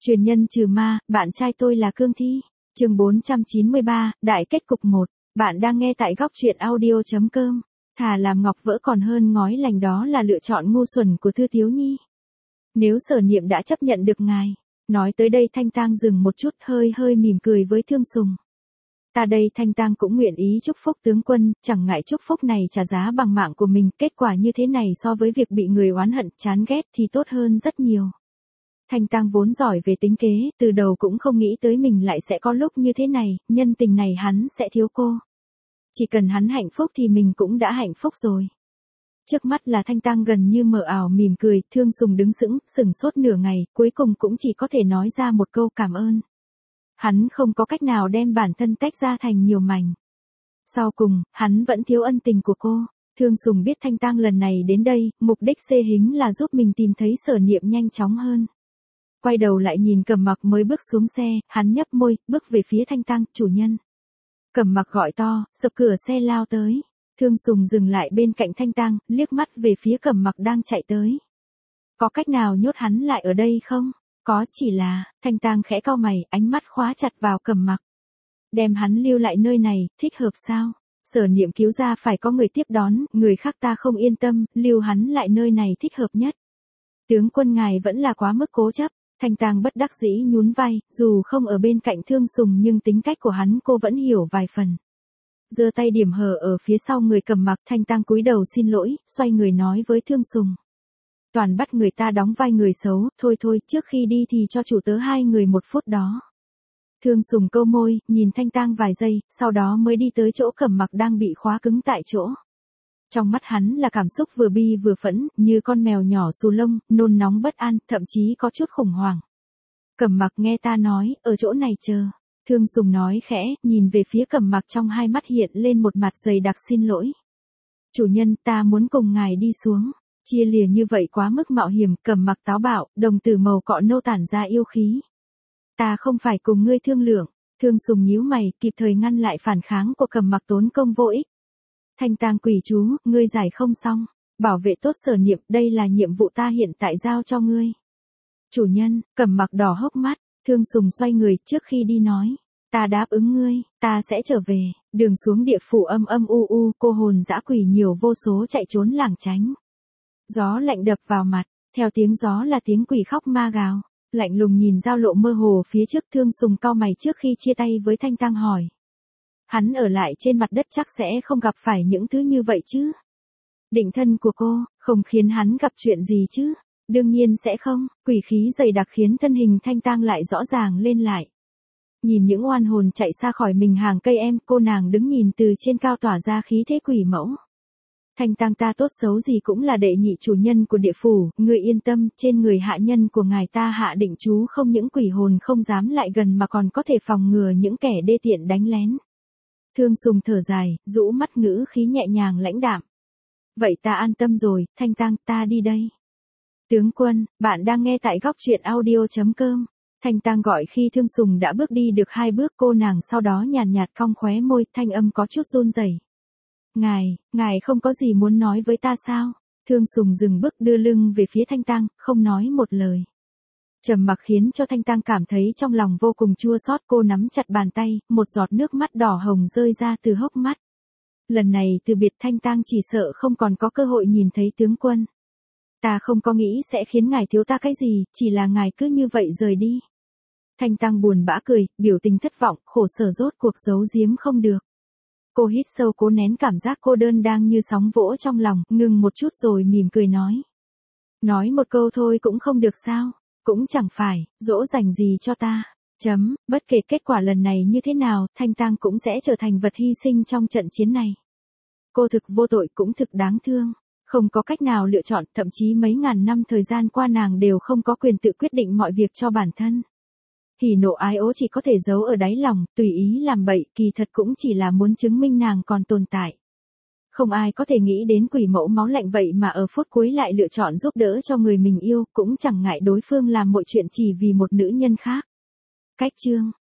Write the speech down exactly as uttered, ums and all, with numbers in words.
Truyền nhân trừ ma, bạn trai tôi là cương thi. Chương bốn trăm chín mươi ba, đại kết cục một. Bạn đang nghe tại góc truyện audio chấm com. Thà làm ngọc vỡ còn hơn ngói lành, đó là lựa chọn ngu xuẩn của Thư Thiếu Nhi. Nếu Sở Niệm đã chấp nhận được ngài. Nói tới đây Thanh Tang dừng một chút, hơi hơi mỉm cười với Thương Sùng. Ta đây Thanh Tang cũng nguyện ý chúc phúc tướng quân, chẳng ngại chúc phúc này trả giá bằng mạng của mình, kết quả như thế này so với việc bị người oán hận, chán ghét thì tốt hơn rất nhiều. Thanh Tang vốn giỏi về tính kế, từ đầu cũng không nghĩ tới mình lại sẽ có lúc như thế này, nhân tình này hắn sẽ thiếu cô. Chỉ cần hắn hạnh phúc thì mình cũng đã hạnh phúc rồi. Trước mắt là Thanh Tang gần như mờ ảo mỉm cười, Thương Sùng đứng sững, sừng sốt nửa ngày, cuối cùng cũng chỉ có thể nói ra một câu cảm ơn. Hắn không có cách nào đem bản thân tách ra thành nhiều mảnh. Sau cùng, hắn vẫn thiếu ân tình của cô. Thương Sùng biết Thanh Tang lần này đến đây, mục đích xê hính là giúp mình tìm thấy Sở Niệm nhanh chóng hơn. Quay đầu lại nhìn Cẩm Mặc mới bước xuống xe, hắn nhấp môi, bước về phía Thanh Tang, chủ nhân. Cẩm Mặc gọi to, sập cửa xe lao tới. Thương Sùng dừng lại bên cạnh Thanh Tang, liếc mắt về phía Cẩm Mặc đang chạy tới. Có cách nào nhốt hắn lại ở đây không? Có, chỉ là, Thanh Tang khẽ cau mày, ánh mắt khóa chặt vào Cẩm Mặc. Đem hắn lưu lại nơi này, thích hợp sao? Sở Niệm cứu ra phải có người tiếp đón, người khác ta không yên tâm, lưu hắn lại nơi này thích hợp nhất. Tướng quân ngài vẫn là quá mức cố chấp. Thanh Tang bất đắc dĩ nhún vai, dù không ở bên cạnh Thương Sùng nhưng tính cách của hắn cô vẫn hiểu vài phần. Giơ tay điểm hờ ở phía sau người Cẩm Mặc, Thanh Tang cúi đầu xin lỗi, xoay người nói với Thương Sùng. Toàn bắt người ta đóng vai người xấu, thôi thôi, trước khi đi thì cho chủ tớ hai người một phút đó. Thương Sùng câu môi, nhìn Thanh Tang vài giây, sau đó mới đi tới chỗ Cẩm Mặc đang bị khóa cứng tại chỗ. Trong mắt hắn là cảm xúc vừa bi vừa phẫn, như con mèo nhỏ xù lông, nôn nóng bất an, thậm chí có chút khủng hoảng. Cẩm Mặc nghe ta nói, ở chỗ này chờ. Thương Sùng nói khẽ, nhìn về phía Cẩm Mặc, trong hai mắt hiện lên một mặt dày đặc xin lỗi. Chủ nhân, ta muốn cùng ngài đi xuống. Chia lìa như vậy quá mức mạo hiểm, Cẩm Mặc táo bạo, đồng tử màu cọ nâu tản ra yêu khí. Ta không phải cùng ngươi thương lượng. Thương Sùng nhíu mày, kịp thời ngăn lại phản kháng của Cẩm Mặc tốn công vô ích. Thanh Tang quỷ chú, ngươi giải không xong. Bảo vệ tốt Sở Niệm, đây là nhiệm vụ ta hiện tại giao cho ngươi. Chủ nhân, Cẩm Mặc đỏ hốc mắt, Thương Sùng xoay người, trước khi đi nói. Ta đáp ứng ngươi, ta sẽ trở về. Đường xuống địa phủ âm âm u u, cô hồn dã quỷ nhiều vô số chạy trốn lảng tránh. Gió lạnh đập vào mặt, theo tiếng gió là tiếng quỷ khóc ma gào. Lạnh lùng nhìn giao lộ mơ hồ phía trước, Thương Sùng cau mày trước khi chia tay với Thanh Tang hỏi. Hắn ở lại trên mặt đất chắc sẽ không gặp phải những thứ như vậy chứ. Định thân của cô, không khiến hắn gặp chuyện gì chứ. Đương nhiên sẽ không, quỷ khí dày đặc khiến thân hình Thanh Tang lại rõ ràng lên lại. Nhìn những oan hồn chạy xa khỏi mình hàng cây em, cô nàng đứng nhìn từ trên cao tỏa ra khí thế quỷ mẫu. Thanh Tang ta tốt xấu gì cũng là đệ nhị chủ nhân của địa phủ, người yên tâm, trên người hạ nhân của ngài ta hạ định chú không những quỷ hồn không dám lại gần mà còn có thể phòng ngừa những kẻ đê tiện đánh lén. Thương Sùng thở dài, rũ mắt ngữ khí nhẹ nhàng lãnh đạm. Vậy ta an tâm rồi, Thanh Tang, ta đi đây. Tướng quân, bạn đang nghe tại góc truyện audio chấm com. Thanh Tang gọi khi Thương Sùng đã bước đi được hai bước, cô nàng sau đó nhàn nhạt cong khóe môi, thanh âm có chút run rẩy. Ngài, ngài không có gì muốn nói với ta sao? Thương Sùng dừng bước đưa lưng về phía Thanh Tang, không nói một lời. Trầm mặc khiến cho Thanh Tang cảm thấy trong lòng vô cùng chua xót, cô nắm chặt bàn tay, một giọt nước mắt đỏ hồng rơi ra từ hốc mắt. Lần này từ biệt Thanh Tang chỉ sợ không còn có cơ hội nhìn thấy tướng quân. Ta không có nghĩ sẽ khiến ngài thiếu ta cái gì, chỉ là ngài cứ như vậy rời đi. Thanh Tang buồn bã cười, biểu tình thất vọng, khổ sở rốt cuộc giấu giếm không được. Cô hít sâu cố nén cảm giác cô đơn đang như sóng vỗ trong lòng, ngừng một chút rồi mỉm cười nói. Nói một câu thôi cũng không được sao, cũng chẳng phải, dỗ dành gì cho ta. Chấm, bất kể kết quả lần này như thế nào, Thanh Tang cũng sẽ trở thành vật hy sinh trong trận chiến này. Cô thực vô tội cũng thực đáng thương. Không có cách nào lựa chọn, thậm chí mấy ngàn năm thời gian qua nàng đều không có quyền tự quyết định mọi việc cho bản thân. Hỉ nộ ái ố chỉ có thể giấu ở đáy lòng, tùy ý làm bậy, kỳ thật cũng chỉ là muốn chứng minh nàng còn tồn tại. Không ai có thể nghĩ đến quỷ mẫu máu lạnh vậy mà ở phút cuối lại lựa chọn giúp đỡ cho người mình yêu, cũng chẳng ngại đối phương làm mọi chuyện chỉ vì một nữ nhân khác. Cách chương